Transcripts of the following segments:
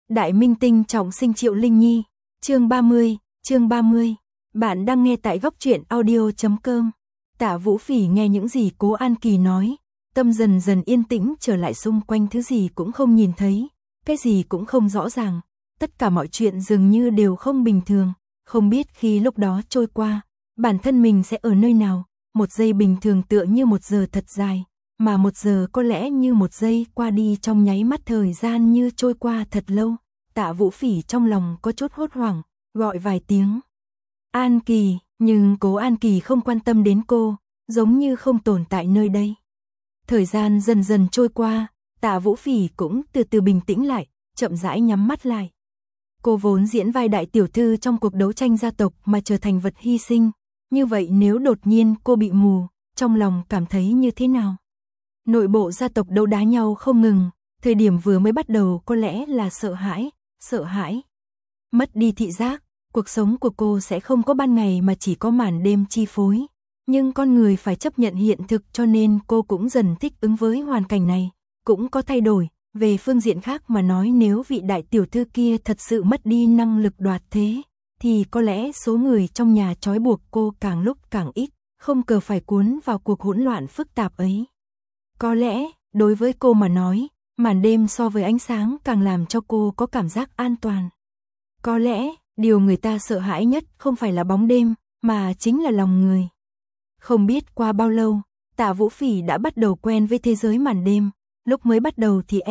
Đại minh tinh trọng sinh Triệu Linh Nhi, chương 30. Bạn đang nghe tại góc truyện audio.com. Tạ Vũ Phỉ nghe những gì Cố An Kỳ nói, tâm dần dần yên tĩnh trở lại, xung quanh thứ gì cũng không nhìn thấy, cái gì cũng không rõ ràng, tất cả mọi chuyện dường như đều không bình thường, không biết khi lúc đó trôi qua, bản thân mình sẽ ở nơi nào, một giây bình thường tựa như một giờ thật dài, mà một giờ có lẽ như một giây qua đi trong nháy mắt, thời gian như trôi qua thật lâu. Tạ Vũ Phỉ trong lòng có chút hốt hoảng, gọi vài tiếng An Kỳ, nhưng Cố An Kỳ không quan tâm đến cô, giống như không tồn tại nơi đây. Thời gian dần dần trôi qua, Tạ Vũ Phỉ cũng từ từ bình tĩnh lại, chậm rãi nhắm mắt lại. Cô vốn diễn vai đại tiểu thư trong cuộc đấu tranh gia tộc mà trở thành vật hy sinh, như vậy nếu đột nhiên cô bị mù, trong lòng cảm thấy như thế nào? Nội bộ gia tộc đấu đá nhau không ngừng, thời điểm vừa mới bắt đầu có lẽ là sợ hãi. Mất đi thị giác, cuộc sống của cô sẽ không có ban ngày mà chỉ có màn đêm chi phối. Nhưng con người phải chấp nhận hiện thực, cho nên cô cũng dần thích ứng với hoàn cảnh này, cũng có thay đổi. Về phương diện khác mà nói, nếu vị đại tiểu thư kia thật sự mất đi năng lực đoạt thế, thì có lẽ số người trong nhà trói buộc cô càng lúc càng ít, không cần phải cuốn vào cuộc hỗn loạn phức tạp ấy. Có lẽ, đối với cô mà nói, màn đêm so với ánh sáng càng làm cho cô có cảm giác an toàn. Có lẽ, điều người ta sợ hãi nhất không phải là bóng đêm, mà chính là lòng người. Không biết qua bao lâu, Tạ Vũ Phỉ đã bắt đầu quen với thế giới màn đêm. Lúc mới bắt đầu thì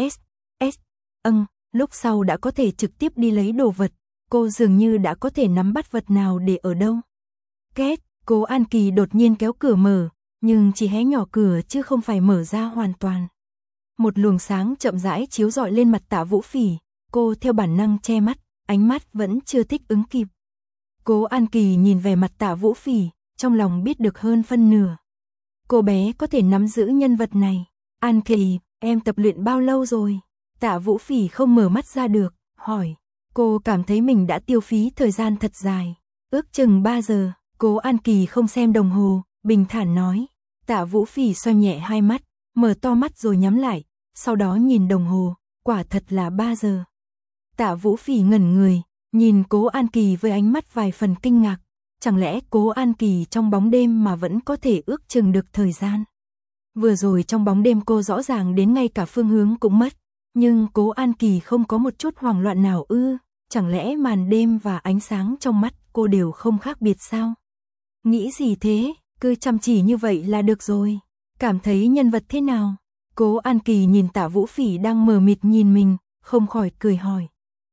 lúc sau đã có thể trực tiếp đi lấy đồ vật, cô dường như đã có thể nắm bắt vật nào để ở đâu. Két, Cố An Kỳ đột nhiên kéo cửa mở, nhưng chỉ hé nhỏ cửa chứ không phải mở ra hoàn toàn. Một luồng sáng chậm rãi chiếu rọi lên mặt Tạ Vũ Phỉ, cô theo bản năng che mắt, ánh mắt vẫn chưa thích ứng kịp. Cố An Kỳ nhìn về mặt Tạ Vũ Phỉ, trong lòng biết được hơn phân nửa. Cô bé có thể nắm giữ nhân vật này. An Kỳ, em tập luyện bao lâu rồi? Tạ Vũ Phỉ không mở mắt ra được, hỏi. Cô cảm thấy mình đã tiêu phí thời gian thật dài, ước chừng 3 giờ. Cố An Kỳ không xem đồng hồ, bình thản nói. Tạ Vũ Phỉ xoay nhẹ hai mắt, mở to mắt rồi nhắm lại, sau đó nhìn đồng hồ, quả thật là 3 giờ. Tạ Vũ Phỉ ngẩn người, nhìn Cố An Kỳ với ánh mắt vài phần kinh ngạc. Chẳng lẽ Cố An Kỳ trong bóng đêm mà vẫn có thể ước chừng được thời gian? Vừa rồi trong bóng đêm cô rõ ràng đến ngay cả phương hướng cũng mất, nhưng Cố An Kỳ không có một chút hoảng loạn nào ư? Chẳng lẽ màn đêm và ánh sáng trong mắt cô đều không khác biệt sao? Nghĩ gì thế, cứ chăm chỉ như vậy là được rồi. Cảm thấy nhân vật thế nào? Cố An Kỳ nhìn Tạ Vũ Phỉ đang mờ mịt nhìn mình, không khỏi cười hỏi.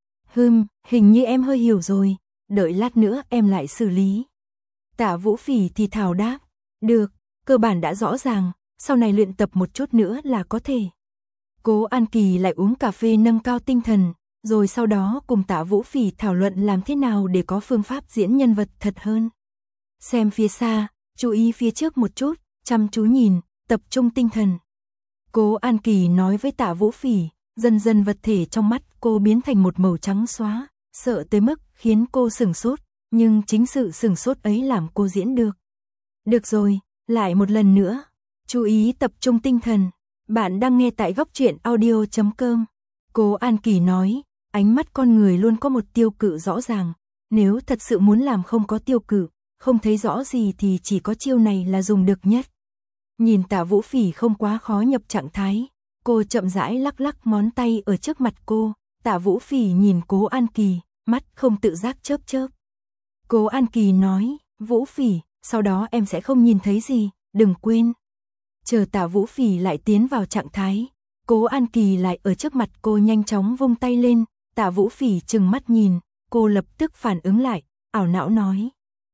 Hình như em hơi hiểu rồi, đợi lát nữa em lại xử lý. Tạ Vũ Phỉ thì thào đáp. Được, cơ bản đã rõ ràng, sau này luyện tập một chút nữa là có thể. Cố An Kỳ lại uống cà phê nâng cao tinh thần, rồi sau đó cùng Tạ Vũ Phỉ thảo luận làm thế nào để có phương pháp diễn nhân vật thật hơn. Xem phía xa, chú ý phía trước một chút, chăm chú nhìn, tập trung tinh thần. Cố An Kỳ nói với Tạ Vũ Phỉ, dần dần vật thể trong mắt cô biến thành một màu trắng xóa, sợ tới mức khiến cô sửng sốt, nhưng chính sự sửng sốt ấy làm cô diễn được. Được rồi, lại một lần nữa, chú ý tập trung tinh thần. Bạn đang nghe tại góc truyện audio.com. Cố An Kỳ nói, ánh mắt con người luôn có một tiêu cự rõ ràng, nếu thật sự muốn làm không có tiêu cự, không thấy rõ gì thì chỉ có chiêu này là dùng được nhất. Nhìn Tạ Vũ Phỉ không quá khó nhập trạng thái, cô chậm rãi lắc lắc ngón tay ở trước mặt cô. Tạ Vũ Phỉ nhìn Cố An Kỳ, mắt không tự giác chớp chớp. Cố An Kỳ nói, Vũ Phỉ, sau đó em sẽ không nhìn thấy gì, đừng quên. Chờ Tạ Vũ Phỉ lại tiến vào trạng thái, Cố An Kỳ lại ở trước mặt cô nhanh chóng vung tay lên. Tạ Vũ Phỉ trừng mắt nhìn, cô lập tức phản ứng lại, ảo não nói.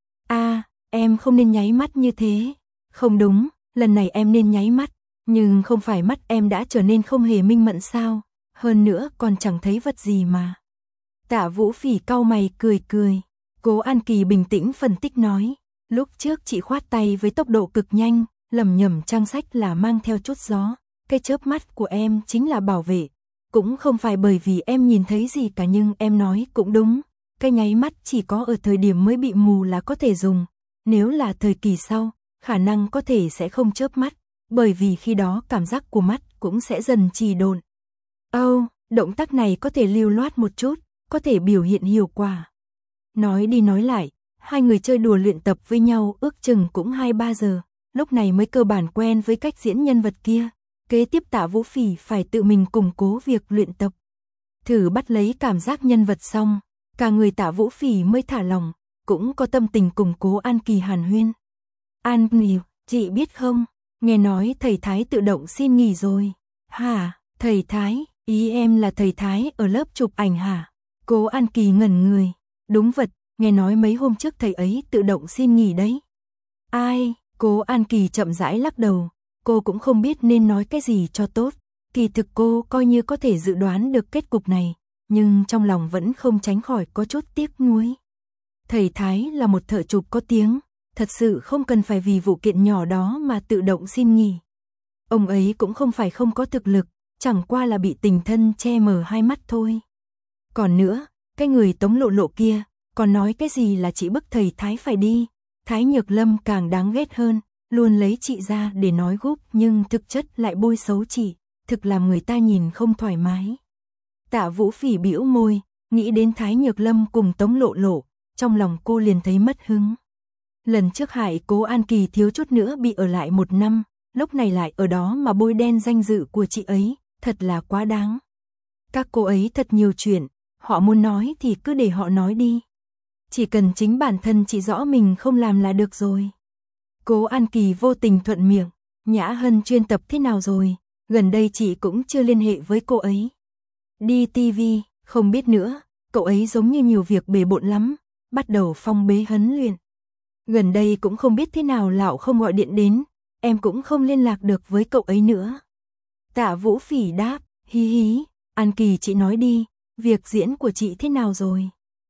Em không nên nháy mắt như thế. Không đúng, lần này em nên nháy mắt, nhưng không phải mắt em đã trở nên không hề minh mẫn sao, hơn nữa còn chẳng thấy vật gì mà. Tạ Vũ Phỉ cau mày cười. Cố An Kỳ bình tĩnh phân tích nói, lúc trước chị khoát tay với tốc độ cực nhanh, lẩm nhẩm trang sách là mang theo chút gió, cái chớp mắt của em chính là bảo vệ, cũng không phải bởi vì em nhìn thấy gì cả, nhưng em nói cũng đúng, cái nháy mắt chỉ có ở thời điểm mới bị mù là có thể dùng, nếu là thời kỳ sau, khả năng có thể sẽ không chớp mắt, bởi vì khi đó cảm giác của mắt cũng sẽ dần trì độn. Động tác này có thể lưu loát một chút, có thể biểu hiện hiệu quả. Nói đi nói lại, hai người chơi đùa luyện tập với nhau ước chừng cũng 2-3 giờ, lúc này mới cơ bản quen với cách diễn nhân vật kia. Kế tiếp Tạ Vũ Phỉ phải tự mình củng cố việc luyện tập. Thử bắt lấy cảm giác nhân vật xong, cả người Tạ Vũ Phỉ mới thả lòng, cũng có tâm tình củng cố An Kỳ hàn huyên. An Kỳ, chị biết không, nghe nói thầy Thái tự động xin nghỉ rồi. Hả, thầy Thái, ý em là thầy Thái ở lớp chụp ảnh hả? Cố An Kỳ ngẩn người. Đúng vật, nghe nói mấy hôm trước thầy ấy tự động xin nghỉ đấy. Ai? Cố An Kỳ chậm rãi lắc đầu, cô cũng không biết nên nói cái gì cho tốt. Kỳ thực cô coi như có thể dự đoán được kết cục này, nhưng trong lòng vẫn không tránh khỏi có chút tiếc nuối. Thầy Thái là một thợ chụp có tiếng, thật sự không cần phải vì vụ kiện nhỏ đó mà tự động xin nghỉ. Ông ấy cũng không phải không có thực lực, chẳng qua là bị tình thân che mờ hai mắt thôi. Còn nữa, cái người Tống Lộ Lộ kia, còn nói cái gì là chị bức thầy Thái phải đi. Thái Nhược Lâm càng đáng ghét hơn, luôn lấy chị ra để nói gúp nhưng thực chất lại bôi xấu chị, thực làm người ta nhìn không thoải mái. Tạ Vũ Phỉ bĩu môi, nghĩ đến Thái Nhược Lâm cùng Tống Lộ Lộ, trong lòng cô liền thấy mất hứng. Lần trước hại Cố An Kỳ thiếu chút nữa bị ở lại 1 năm, lúc này lại ở đó mà bôi đen danh dự của chị ấy, thật là quá đáng. Các cô ấy thật nhiều chuyện, họ muốn nói thì cứ để họ nói đi. Chỉ cần chính bản thân chị rõ mình không làm là được rồi. Cố An Kỳ vô tình thuận miệng, Nhã Hân chuyên tập thế nào rồi, gần đây chị cũng chưa liên hệ với cô ấy. Đi TV, không biết nữa, cậu ấy giống như nhiều việc bề bộn lắm, bắt đầu phong bế huấn luyện. Gần đây cũng không biết thế nào lão không gọi điện đến, em cũng không liên lạc được với cậu ấy nữa. Tạ Vũ Phỉ đáp, hí hí, An Kỳ chị nói đi, việc diễn của chị thế nào rồi?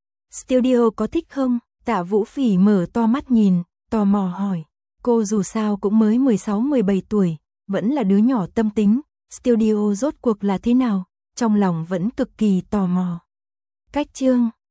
Studio có thích không? Tạ Vũ Phỉ mở to mắt nhìn, tò mò hỏi. Cô dù sao cũng mới 16-17 tuổi, vẫn là đứa nhỏ tâm tính, studio rốt cuộc là thế nào? Trong lòng vẫn cực kỳ tò mò. Cách chương